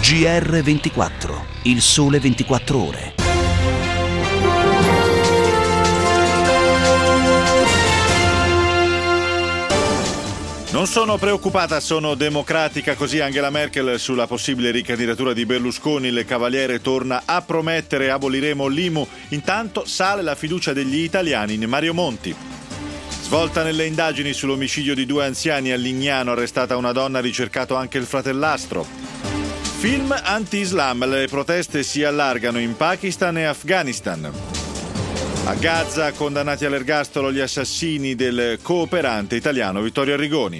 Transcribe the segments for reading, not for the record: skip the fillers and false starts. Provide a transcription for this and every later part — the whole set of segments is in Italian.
GR24, il sole 24 ore. Non sono preoccupata, sono democratica, così Angela Merkel sulla possibile ricandidatura di Berlusconi. Il Cavaliere torna a promettere aboliremo l'IMU. Intanto sale la fiducia degli italiani in Mario Monti. Svolta nelle indagini sull'omicidio di 2 anziani a Lignano, arrestata una donna, ricercato anche il fratellastro. Film anti-Islam, le proteste si allargano in Pakistan e Afghanistan. A Gaza condannati all'ergastolo gli assassini del cooperante italiano Vittorio Arrigoni.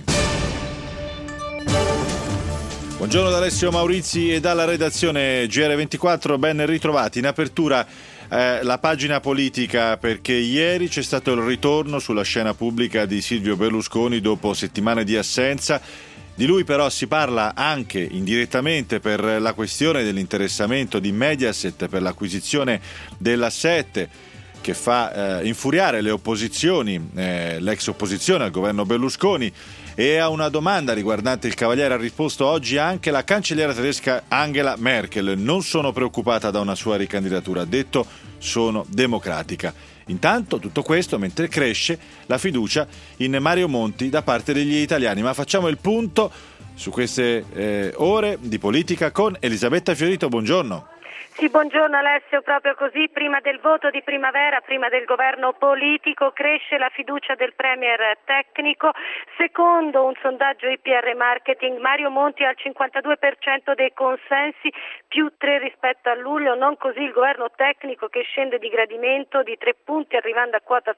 Buongiorno da Alessio Maurizi e dalla redazione GR24, ben ritrovati. In apertura la pagina politica, perché ieri c'è stato il ritorno sulla scena pubblica di Silvio Berlusconi dopo settimane di assenza. Di lui però si parla anche indirettamente per la questione dell'interessamento di Mediaset per l'acquisizione della 7, che fa infuriare le opposizioni, l'ex opposizione al governo Berlusconi. E a una domanda riguardante il Cavaliere ha risposto oggi anche la cancelliera tedesca Angela Merkel. Non sono preoccupata da una sua ricandidatura, ha detto sono democratica. Intanto tutto questo mentre cresce la fiducia in Mario Monti da parte degli italiani. Ma facciamo il punto su queste ore di politica con Elisabetta Fiorito. Buongiorno. Sì, buongiorno Alessio, proprio così, prima del voto di primavera, prima del governo politico, cresce la fiducia del premier tecnico. Secondo un sondaggio IPR Marketing, Mario Monti ha il 52% dei consensi, più 3 rispetto a luglio, non così il governo tecnico, che scende di gradimento di 3 punti arrivando a quota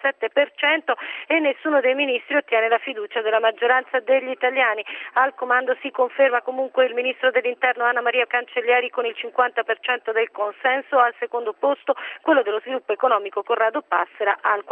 37%, e nessuno dei ministri ottiene la fiducia della maggioranza degli italiani. Al comando si conferma comunque il ministro dell'Interno Anna Maria Cancellieri con il 50% del consenso, al secondo posto quello dello sviluppo economico Corrado Passera al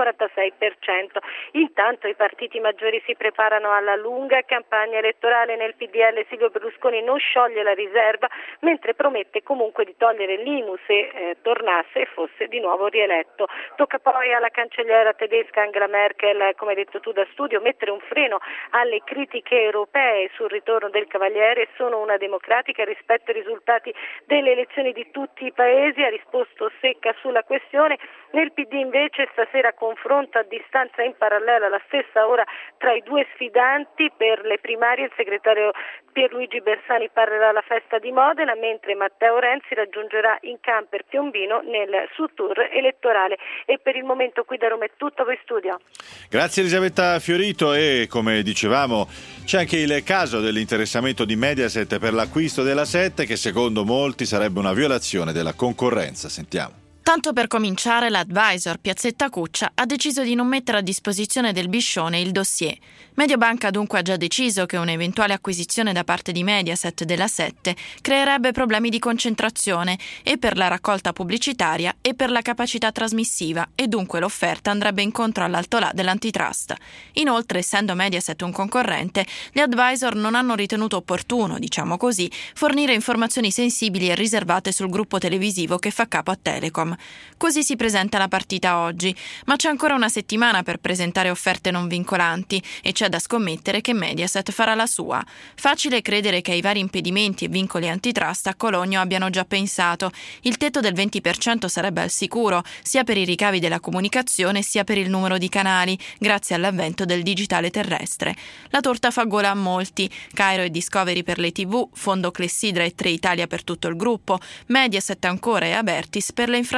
46%. Intanto i partiti maggiori si preparano alla lunga campagna elettorale. Nel PDL Silvio Berlusconi non scioglie la riserva, mentre promette comunque di togliere l'IMU se tornasse e fosse di nuovo rieletto. Tocca poi alla cancelliera tedesca Angela Merkel, come hai detto tu da studio, mettere un freno alle critiche europee sul ritorno del Cavaliere. Sono una democratica, rispetto ai risultati delle elezioni di tutti i paesi, ha risposto secca sulla questione. Nel PD invece stasera confronto a distanza in parallelo alla stessa ora tra i due sfidanti per le primarie. Il segretario Pierluigi Bersani parlerà alla festa di Modena, mentre Matteo Renzi raggiungerà in camper Piombino nel suo tour elettorale. E per il momento qui da Roma è tutto, voi studio. Grazie Elisabetta Fiorito. E come dicevamo c'è anche il caso dell'interessamento di Mediaset per l'acquisto della 7, che secondo molti sarebbe una violazione della concorrenza. Sentiamo. Tanto per cominciare, l'advisor Piazzetta Cuccia ha deciso di non mettere a disposizione del Biscione il dossier. Mediobanca dunque ha già deciso che un'eventuale acquisizione da parte di Mediaset della 7 creerebbe problemi di concentrazione e per la raccolta pubblicitaria e per la capacità trasmissiva, e dunque l'offerta andrebbe incontro all'altolà dell'antitrust. Inoltre, essendo Mediaset un concorrente, gli advisor non hanno ritenuto opportuno, diciamo così, fornire informazioni sensibili e riservate sul gruppo televisivo che fa capo a Telecom. Così si presenta la partita oggi, ma c'è ancora una settimana per presentare offerte non vincolanti e c'è da scommettere che Mediaset farà la sua. Facile credere che ai vari impedimenti e vincoli antitrust a Cologno abbiano già pensato. Il tetto del 20% sarebbe al sicuro, sia per i ricavi della comunicazione sia per il numero di canali, grazie all'avvento del digitale terrestre. La torta fa gola a molti: Cairo e Discovery per le TV, Fondo Clessidra e 3 Italia per tutto il gruppo, Mediaset ancora e Abertis per le infrastrutture.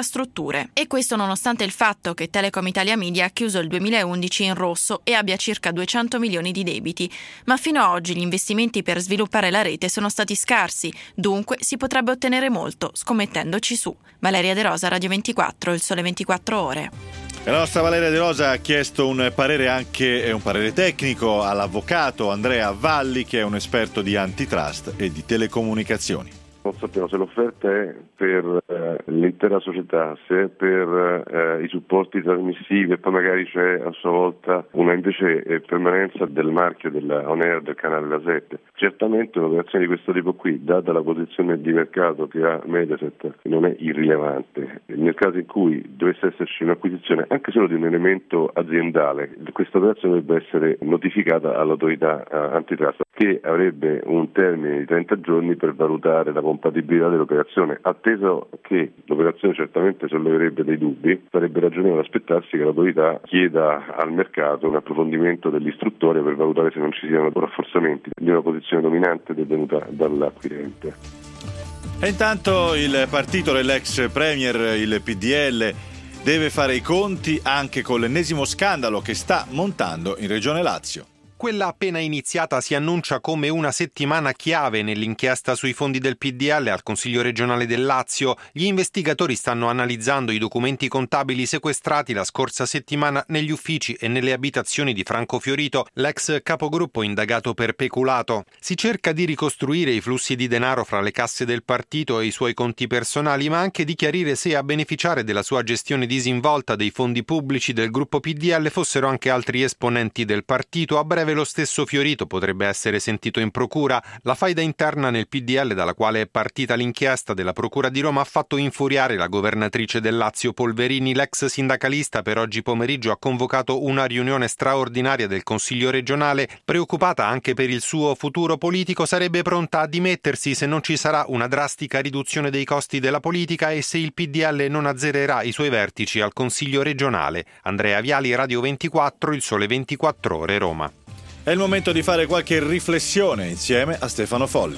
E questo nonostante il fatto che Telecom Italia Media ha chiuso il 2011 in rosso e abbia circa 200 milioni di debiti. Ma fino ad oggi gli investimenti per sviluppare la rete sono stati scarsi, dunque si potrebbe ottenere molto scommettendoci su. Valeria De Rosa, Radio 24, il sole 24 ore. La nostra Valeria De Rosa ha chiesto un parere, anche un parere tecnico, all'avvocato Andrea Valli, che è un esperto di antitrust e di telecomunicazioni. Non sappiamo se l'offerta è per l'intera società, se è per i supporti trasmissivi, e poi magari c'è a sua volta una invece permanenza del marchio della On Air del canale La 7. Certamente un'operazione di questo tipo qui, data la posizione di mercato che ha Mediaset, non è irrilevante. Nel caso in cui dovesse esserci un'acquisizione anche solo di un elemento aziendale, questa operazione dovrebbe essere notificata all'autorità antitrust, che avrebbe un termine di 30 giorni per valutare la compatibilità dell'operazione. Atteso che l'operazione certamente solleverebbe dei dubbi, sarebbe ragionevole aspettarsi che l'autorità chieda al mercato un approfondimento dell'istruttoria per valutare se non ci siano rafforzamenti di una posizione dominante detenuta dall'acquirente. E intanto il partito dell'ex premier, il PDL, deve fare i conti anche con l'ennesimo scandalo che sta montando in Regione Lazio. Quella appena iniziata si annuncia come una settimana chiave nell'inchiesta sui fondi del PDL al Consiglio regionale del Lazio. Gli investigatori stanno analizzando i documenti contabili sequestrati la scorsa settimana negli uffici e nelle abitazioni di Franco Fiorito, l'ex capogruppo indagato per peculato. Si cerca di ricostruire i flussi di denaro fra le casse del partito e i suoi conti personali, ma anche di chiarire se a beneficiare della sua gestione disinvolta dei fondi pubblici del gruppo PDL fossero anche altri esponenti del partito. A breve lo stesso Fiorito potrebbe essere sentito in procura. La faida interna nel PDL dalla quale è partita l'inchiesta della Procura di Roma ha fatto infuriare la governatrice del Lazio Polverini. L'ex sindacalista per oggi pomeriggio ha convocato una riunione straordinaria del Consiglio regionale. Preoccupata anche per il suo futuro politico, sarebbe pronta a dimettersi se non ci sarà una drastica riduzione dei costi della politica e se il PDL non azzererà i suoi vertici al Consiglio regionale. Andrea Viali, Radio 24, Il Sole 24 Ore, Roma. È il momento di fare qualche riflessione insieme a Stefano Folli.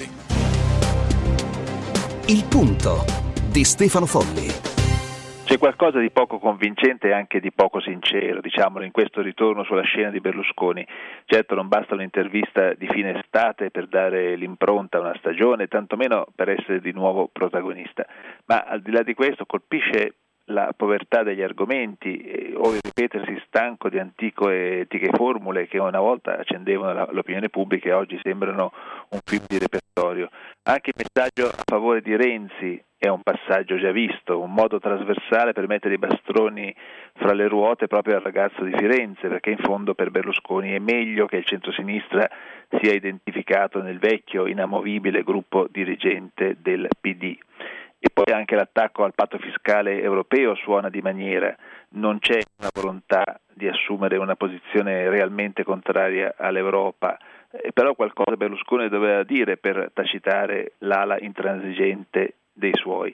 Il punto di Stefano Folli. C'è qualcosa di poco convincente e anche di poco sincero, diciamolo, in questo ritorno sulla scena di Berlusconi. Certo non basta un'intervista di fine estate per dare l'impronta a una stagione, tantomeno per essere di nuovo protagonista. Ma al di là di questo colpisce la povertà degli argomenti o il ripetersi stanco di antiche formule che una volta accendevano l'opinione pubblica e oggi sembrano un film di repertorio. Anche il messaggio a favore di Renzi è un passaggio già visto, un modo trasversale per mettere i bastoni fra le ruote proprio al ragazzo di Firenze, perché in fondo per Berlusconi è meglio che il centrosinistra sia identificato nel vecchio inamovibile gruppo dirigente del PD. E poi anche l'attacco al patto fiscale europeo suona di maniera. Non c'è una volontà di assumere una posizione realmente contraria all'Europa, però qualcosa Berlusconi doveva dire per tacitare l'ala intransigente dei suoi.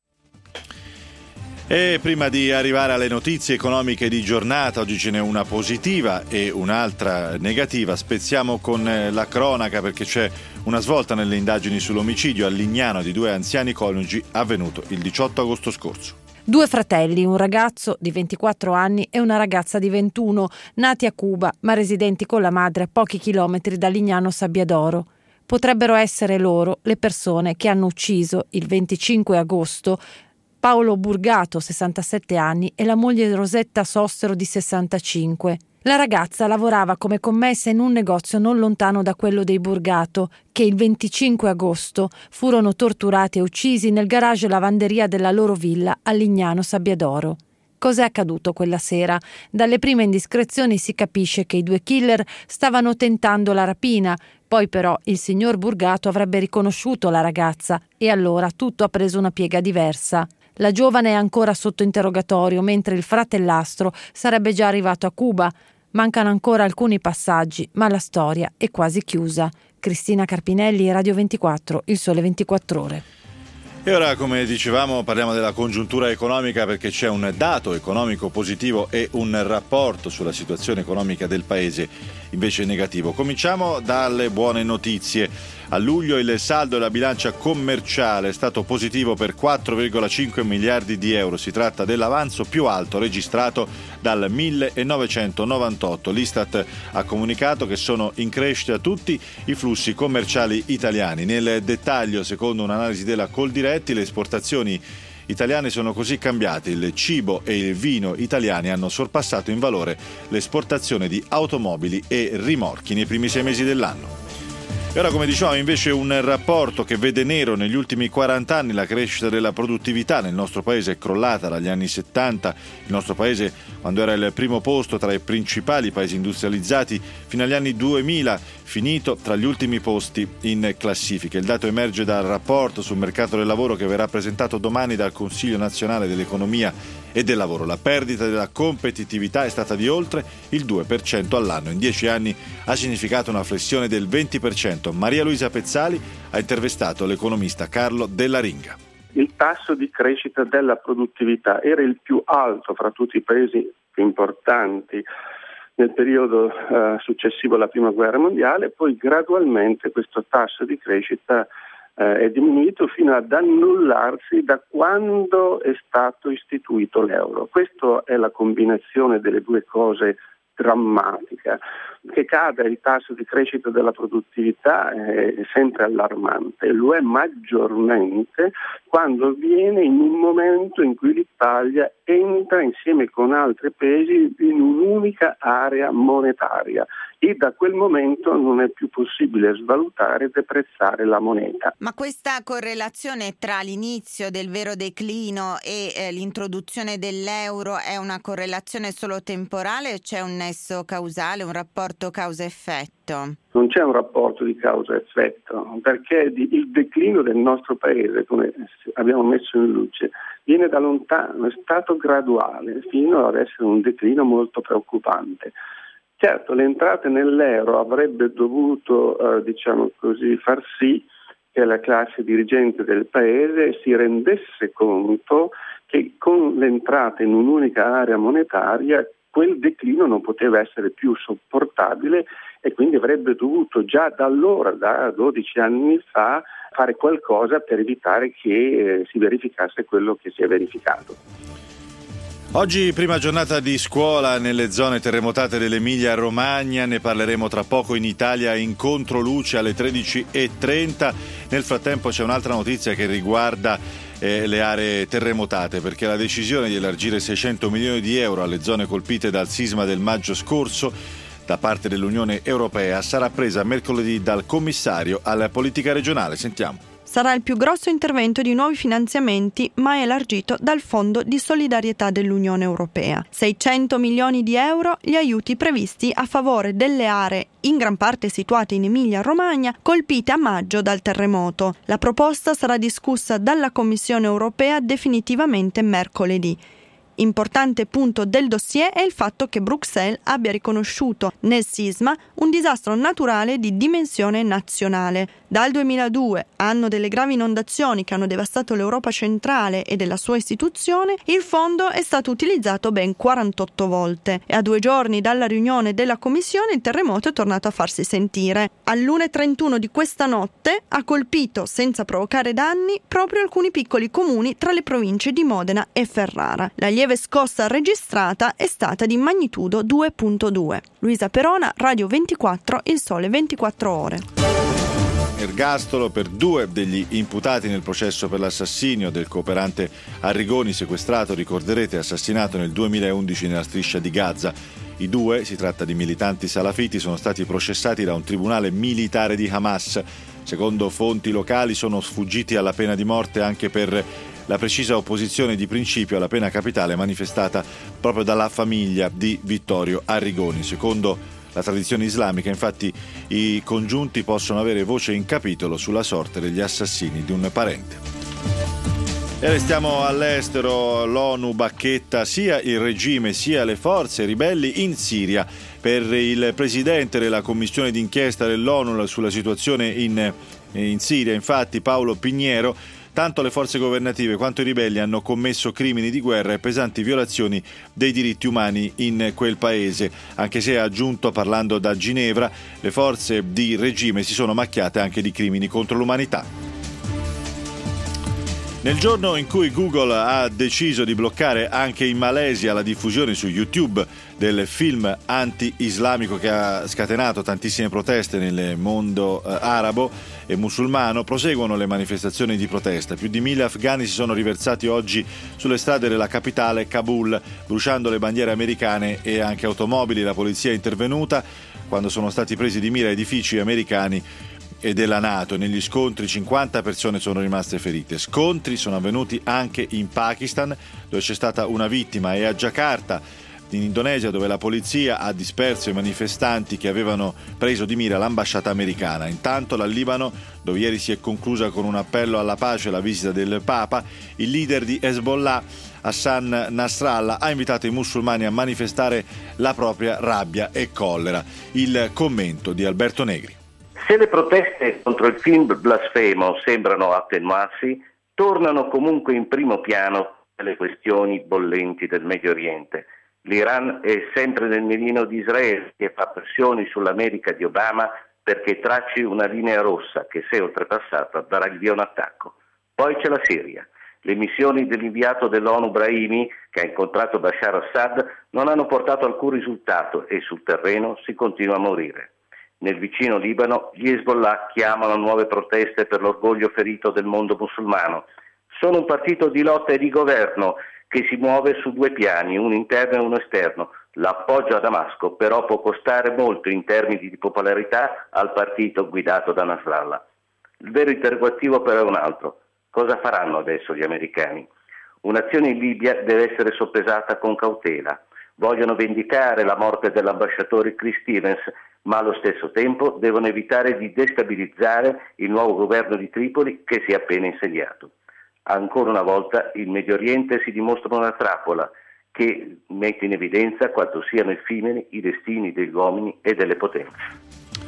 E prima di arrivare alle notizie economiche di giornata, oggi ce n'è una positiva e un'altra negativa. Spezziamo con la cronaca perché c'è una svolta nelle indagini sull'omicidio a Lignano di 2 anziani coniugi avvenuto il 18 agosto scorso. 2 fratelli, un ragazzo di 24 anni e una ragazza di 21, nati a Cuba ma residenti con la madre a pochi chilometri da Lignano Sabbiadoro. Potrebbero essere loro le persone che hanno ucciso il 25 agosto Paolo Burgato, 67 anni, e la moglie Rosetta Sossero, di 65. La ragazza lavorava come commessa in un negozio non lontano da quello dei Burgato, che il 25 agosto furono torturati e uccisi nel garage lavanderia della loro villa a Lignano Sabbiadoro. Cos'è accaduto quella sera? Dalle prime indiscrezioni si capisce che i 2 killer stavano tentando la rapina, poi però il signor Burgato avrebbe riconosciuto la ragazza e allora tutto ha preso una piega diversa. La giovane è ancora sotto interrogatorio, mentre il fratellastro sarebbe già arrivato a Cuba. Mancano ancora alcuni passaggi, ma la storia è quasi chiusa. Cristina Carpinelli, Radio 24, Il Sole 24 Ore. E ora, come dicevamo, parliamo della congiuntura economica perché c'è un dato economico positivo e un rapporto sulla situazione economica del paese invece negativo. Cominciamo dalle buone notizie. A luglio il saldo della bilancia commerciale è stato positivo per 4,5 miliardi di euro. Si tratta dell'avanzo più alto registrato dal 1998. L'Istat ha comunicato che sono in crescita tutti i flussi commerciali italiani. Nel dettaglio, secondo un'analisi della Coldiretti, le esportazioni italiane sono così cambiate. Il cibo e il vino italiani hanno sorpassato in valore l'esportazione di automobili e rimorchi nei primi 6 mesi dell'anno. E ora, come dicevamo, invece un rapporto che vede nero. Negli ultimi 40 anni la crescita della produttività nel nostro paese è crollata dagli anni 70. Il nostro paese, quando era il primo posto tra i principali paesi industrializzati, fino agli anni 2000, finito tra gli ultimi posti in classifica. Il dato emerge dal rapporto sul mercato del lavoro che verrà presentato domani dal Consiglio nazionale dell'economia e del lavoro. La perdita della competitività è stata di oltre il 2% all'anno. In 10 anni ha significato una flessione del 20%. Maria Luisa Pezzali ha intervistato l'economista Carlo Della Ringa. Il tasso di crescita della produttività era il più alto fra tutti i paesi più importanti nel periodo successivo alla Prima Guerra Mondiale, poi gradualmente questo tasso di crescita è diminuito fino ad annullarsi da quando è stato istituito l'euro. Questa è la combinazione delle due cose drammatica. Che cada il tasso di crescita della produttività è sempre allarmante, lo è maggiormente quando avviene in un momento in cui l'Italia entra insieme con altri paesi in un'unica area monetaria e da quel momento non è più possibile svalutare e deprezzare la moneta. Ma questa correlazione tra l'inizio del vero declino e l'introduzione dell'euro è una correlazione solo temporale o c'è un nesso causale, un rapporto causa-effetto? Non c'è un rapporto di causa-effetto, perché il declino del nostro paese, come abbiamo messo in luce, viene da lontano, è stato graduale fino ad essere un declino molto preoccupante. Certo, l'entrata nell'euro avrebbe dovuto, far sì che la classe dirigente del paese si rendesse conto che con l'entrata in un'unica area monetaria quel declino non poteva essere più sopportabile e quindi avrebbe dovuto già da allora, da 12 anni fa, fare qualcosa per evitare che si verificasse quello che si è verificato. Oggi prima giornata di scuola nelle zone terremotate dell'Emilia Romagna, ne parleremo tra poco in Italia in controluce alle 13:30. Nel frattempo c'è un'altra notizia che riguarda le aree terremotate, perché la decisione di elargire 600 milioni di euro alle zone colpite dal sisma del maggio scorso da parte dell'Unione Europea sarà presa mercoledì dal commissario alla politica regionale. Sentiamo. Sarà il più grosso intervento di nuovi finanziamenti mai elargito dal Fondo di solidarietà dell'Unione Europea. 600 milioni di euro gli aiuti previsti a favore delle aree, in gran parte situate in Emilia-Romagna, colpite a maggio dal terremoto. La proposta sarà discussa dalla Commissione Europea definitivamente mercoledì. Importante punto del dossier è il fatto che Bruxelles abbia riconosciuto nel sisma un disastro naturale di dimensione nazionale. Dal 2002, anno delle gravi inondazioni che hanno devastato l'Europa centrale e della sua istituzione, il fondo è stato utilizzato ben 48 volte e a 2 giorni dalla riunione della Commissione il terremoto è tornato a farsi sentire. All'1:31 di questa notte ha colpito, senza provocare danni, proprio alcuni piccoli comuni tra le province di Modena e Ferrara. La lieve scossa registrata è stata di magnitudo 2.2. Luisa Perona, Radio 24, Il Sole 24 Ore. Ergastolo per 2 degli imputati nel processo per l'assassinio del cooperante Arrigoni, sequestrato, ricorderete, assassinato nel 2011 nella striscia di Gaza. I 2, si tratta di militanti salafiti, sono stati processati da un tribunale militare di Hamas. Secondo fonti locali sono sfuggiti alla pena di morte anche per la precisa opposizione di principio alla pena capitale manifestata proprio dalla famiglia di Vittorio Arrigoni. Secondo la tradizione islamica, infatti, i congiunti possono avere voce in capitolo sulla sorte degli assassini di un parente. E restiamo all'estero. L'ONU bacchetta sia il regime sia le forze ribelli in Siria. Per il presidente della commissione d'inchiesta dell'ONU sulla situazione in Siria, infatti, Paolo Pinheiro, tanto le forze governative quanto i ribelli hanno commesso crimini di guerra e pesanti violazioni dei diritti umani in quel paese, anche se, ha aggiunto parlando da Ginevra, le forze di regime si sono macchiate anche di crimini contro l'umanità. Nel giorno in cui Google ha deciso di bloccare anche in Malesia la diffusione su YouTube del film anti-islamico che ha scatenato tantissime proteste nel mondo arabo e musulmano, proseguono le manifestazioni di protesta. Più di 1000 afghani si sono riversati oggi sulle strade della capitale Kabul, bruciando le bandiere americane e anche automobili. La polizia è intervenuta quando sono stati presi di mira edifici americani e della NATO. Negli scontri 50 persone sono rimaste ferite. Scontri sono avvenuti anche in Pakistan, dove c'è stata una vittima, e a Giacarta in Indonesia, dove la polizia ha disperso i manifestanti che avevano preso di mira l'ambasciata americana. Intanto dal Libano, dove ieri si è conclusa con un appello alla pace la visita del Papa, il leader di Hezbollah, Hassan Nasrallah, ha invitato i musulmani a manifestare la propria rabbia e collera. Il commento di Alberto Negri. Se le proteste contro il film blasfemo sembrano attenuarsi, tornano comunque in primo piano le questioni bollenti del Medio Oriente. L'Iran è sempre nel mirino di Israele, che fa pressioni sull'America di Obama perché tracci una linea rossa che, se oltrepassata, darà il via a un attacco. Poi c'è la Siria. Le missioni dell'inviato dell'ONU Brahimi, che ha incontrato Bashar Assad, non hanno portato alcun risultato e sul terreno si continua a morire. Nel vicino Libano gli Hezbollah chiamano a nuove proteste per l'orgoglio ferito del mondo musulmano. Sono un partito di lotta e di governo che si muove su due piani, uno interno e uno esterno. L'appoggio a Damasco però può costare molto in termini di popolarità al partito guidato da Nasrallah. Il vero interrogativo però è un altro. Cosa faranno adesso gli americani? Un'azione in Libia deve essere soppesata con cautela. Vogliono vendicare la morte dell'ambasciatore Chris Stevens, ma allo stesso tempo devono evitare di destabilizzare il nuovo governo di Tripoli che si è appena insediato. Ancora una volta il Medio Oriente si dimostra una trappola che mette in evidenza quanto siano effimeri i destini degli uomini e delle potenze.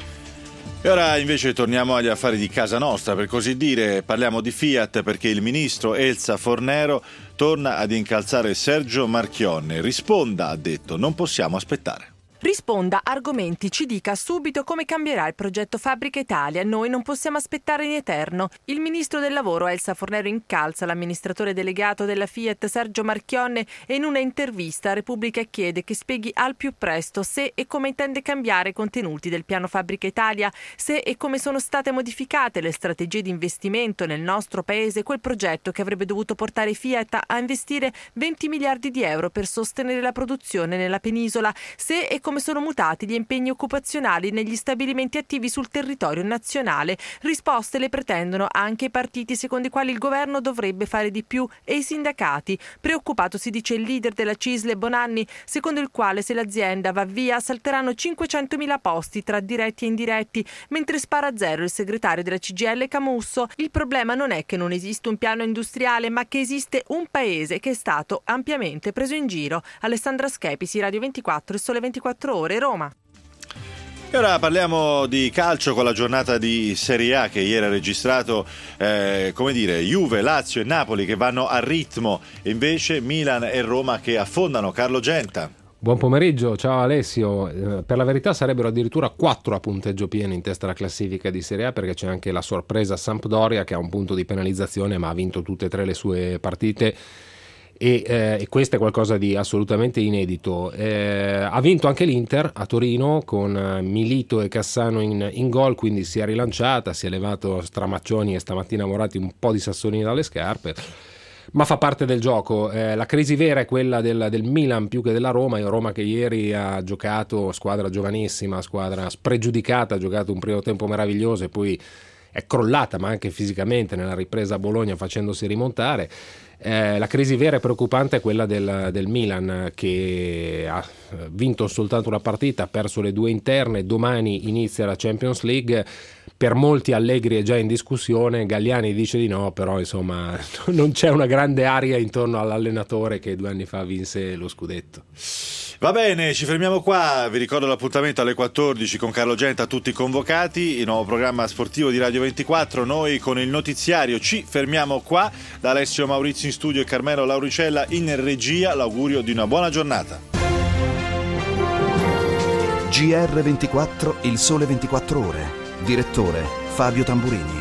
E ora invece torniamo agli affari di casa nostra, per così dire. Parliamo di Fiat perché il ministro Elsa Fornero torna ad incalzare Sergio Marchionne. Risponda, ha detto, non possiamo aspettare. Risponda, argomenti, ci dica subito come cambierà il progetto Fabbrica Italia. Noi non possiamo aspettare in eterno. Il ministro del lavoro Elsa Fornero incalza l'amministratore delegato della Fiat Sergio Marchionne e in una intervista a Repubblica chiede che spieghi al più presto se e come intende cambiare i contenuti del piano Fabbrica Italia, se e come sono state modificate le strategie di investimento nel nostro paese, quel progetto che avrebbe dovuto portare Fiat a investire 20 miliardi di euro per sostenere la produzione nella penisola, se e come sono mutati gli impegni occupazionali negli stabilimenti attivi sul territorio nazionale. Risposte le pretendono anche i partiti secondo i quali il governo dovrebbe fare di più e i sindacati. Preoccupato si dice il leader della CISL Bonanni, secondo il quale se l'azienda va via salteranno 500.000 posti tra diretti e indiretti, mentre spara a zero il segretario della CGIL Camusso. Il problema non è che non esiste un piano industriale, ma che esiste un paese che è stato ampiamente preso in giro. Alessandra Schepisi, Radio 24 e Sole 24 Ore, Roma. E ora parliamo di calcio con la giornata di Serie A che ieri ha registrato Juve, Lazio e Napoli che vanno a ritmo, e invece Milan e Roma che affondano. Carlo Genta. Buon pomeriggio, ciao Alessio. Per la verità sarebbero addirittura 4 a punteggio pieno in testa alla classifica di Serie A, perché c'è anche la sorpresa Sampdoria che ha un punto di penalizzazione ma ha vinto tutte e 3 le sue partite. E questo è qualcosa di assolutamente inedito. Ha vinto anche l'Inter a Torino con Milito e Cassano in gol, quindi si è rilanciata, si è levato Stramaccioni e stamattina Moratti un po' di sassolini dalle scarpe, ma fa parte del gioco. La crisi vera è quella del Milan più che della Roma. Roma che ieri ha giocato, squadra giovanissima, squadra spregiudicata, ha giocato un primo tempo meraviglioso e poi è crollata, ma anche fisicamente nella ripresa a Bologna facendosi rimontare. La crisi vera e preoccupante è quella del Milan, che ha vinto soltanto una partita, ha perso le 2 interne, domani inizia la Champions League. Per molti Allegri è già in discussione, Galliani dice di no, però insomma non c'è una grande aria intorno all'allenatore che 2 anni fa vinse lo scudetto. Va bene, ci fermiamo qua. Vi ricordo l'appuntamento alle 14 con Carlo Genta, tutti convocati, il nuovo programma sportivo di Radio 24. Noi con il notiziario ci fermiamo qua. Da Alessio Maurizio in studio e Carmelo Lauricella in regia, l'augurio di una buona giornata. GR24, il sole 24 ore. Direttore Fabio Tamburini.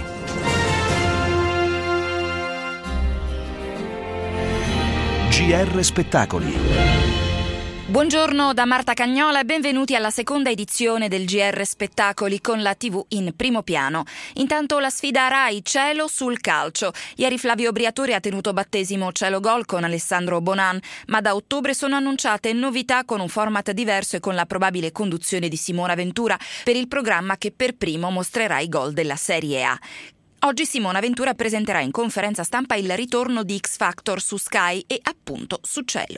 GR Spettacoli. Buongiorno da Marta Cagnola e benvenuti alla seconda edizione del GR Spettacoli con la TV in primo piano. Intanto la sfida Rai Cielo sul calcio. Ieri Flavio Briatore ha tenuto battesimo Cielo Gol con Alessandro Bonan, ma da ottobre sono annunciate novità con un format diverso e con la probabile conduzione di Simona Ventura per il programma che per primo mostrerà i gol della Serie A. Oggi Simona Ventura presenterà in conferenza stampa il ritorno di X Factor su Sky e appunto su Cielo.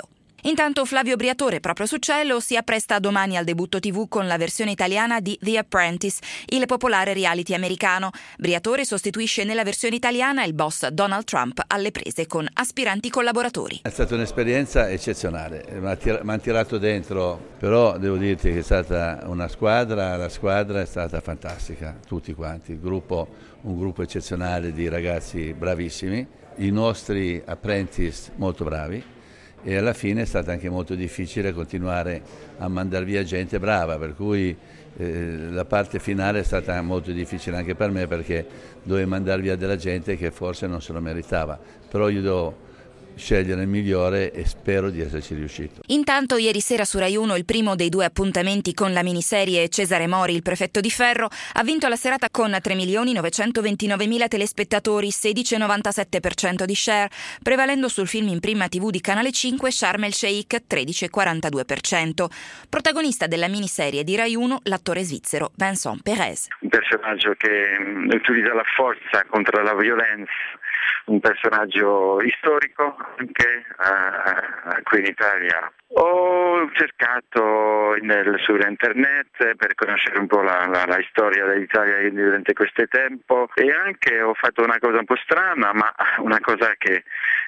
Intanto Flavio Briatore, proprio su Cielo, si appresta domani al debutto TV con la versione italiana di The Apprentice, il popolare reality americano. Briatore sostituisce nella versione italiana il boss Donald Trump alle prese con aspiranti collaboratori. È stata un'esperienza eccezionale, mi hanno tirato dentro, però devo dirti che è stata una squadra, la squadra è stata fantastica, tutti quanti, un gruppo eccezionale di ragazzi bravissimi, i nostri apprentice molto bravi, e alla fine è stato anche molto difficile continuare a mandare via gente brava, per cui la parte finale è stata molto difficile anche per me, perché dovevo mandare via della gente che forse non se lo meritava, però io devo scegliere il migliore e spero di esserci riuscito. Intanto ieri sera su Rai 1 il primo dei 2 appuntamenti con la miniserie Cesare Mori, il prefetto di ferro, ha vinto la serata con 3.929.000 telespettatori, 16,97% di share, prevalendo sul film in prima TV di Canale 5 Sharm el Sheikh, 13,42%. Protagonista della miniserie di Rai 1 l'attore svizzero Vincent Perez. Un personaggio che utilizza la forza contro la violenza, un personaggio storico anche qui in Italia. Ho cercato su internet per conoscere un po' la storia dell'Italia durante questo tempo, e anche ho fatto una cosa un po' strana, ma una cosa che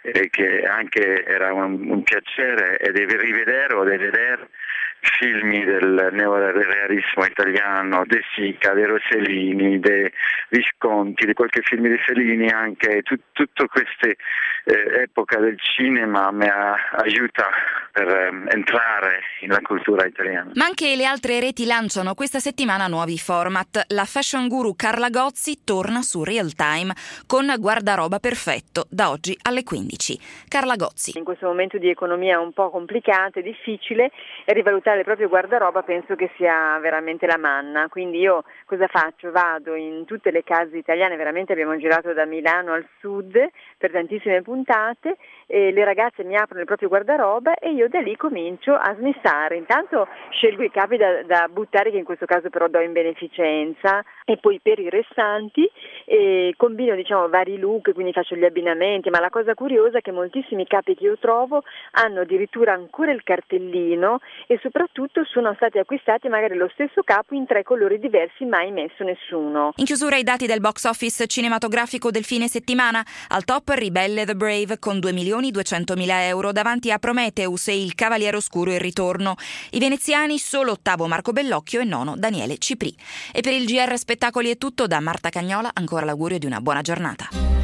anche era un piacere, è di rivedere film del neorealismo italiano, De Sica, De Rossellini, De Visconti, di qualche film di Fellini, anche tutta questa epoca del cinema mi aiuta per entrare nella cultura italiana. Ma anche le altre reti lanciano questa settimana nuovi format. La fashion guru Carla Gozzi torna su Real Time con Guardaroba Perfetto da oggi alle 15. Carla Gozzi. In questo momento di economia un po' complicata e difficile, rivalutare il proprio guardaroba penso che sia veramente la manna. Quindi io cosa faccio? Vado in tutte le case italiane, veramente abbiamo girato da Milano al sud per tantissime puntate, e le ragazze mi aprono il proprio guardaroba e io da lì comincio a smissare. Intanto scelgo i capi da buttare, che in questo caso però do in beneficenza, e poi per i restanti combino vari look, quindi faccio gli abbinamenti. Ma la cosa curiosa è che moltissimi capi che io trovo hanno addirittura ancora il cartellino, e soprattutto sono stati acquistati magari lo stesso capo in 3 colori diversi, mai messo nessuno. In chiusura i dati del box office cinematografico del fine settimana. Al top Ribelle the Brave con 2.200.000 euro davanti a Prometheus e Il Cavaliere Oscuro Il Ritorno. I veneziani solo 8° Marco Bellocchio e 9° Daniele Cipri. E per il GR Spettacoli è tutto. Da Marta Cagnola ancora l'augurio di una buona giornata.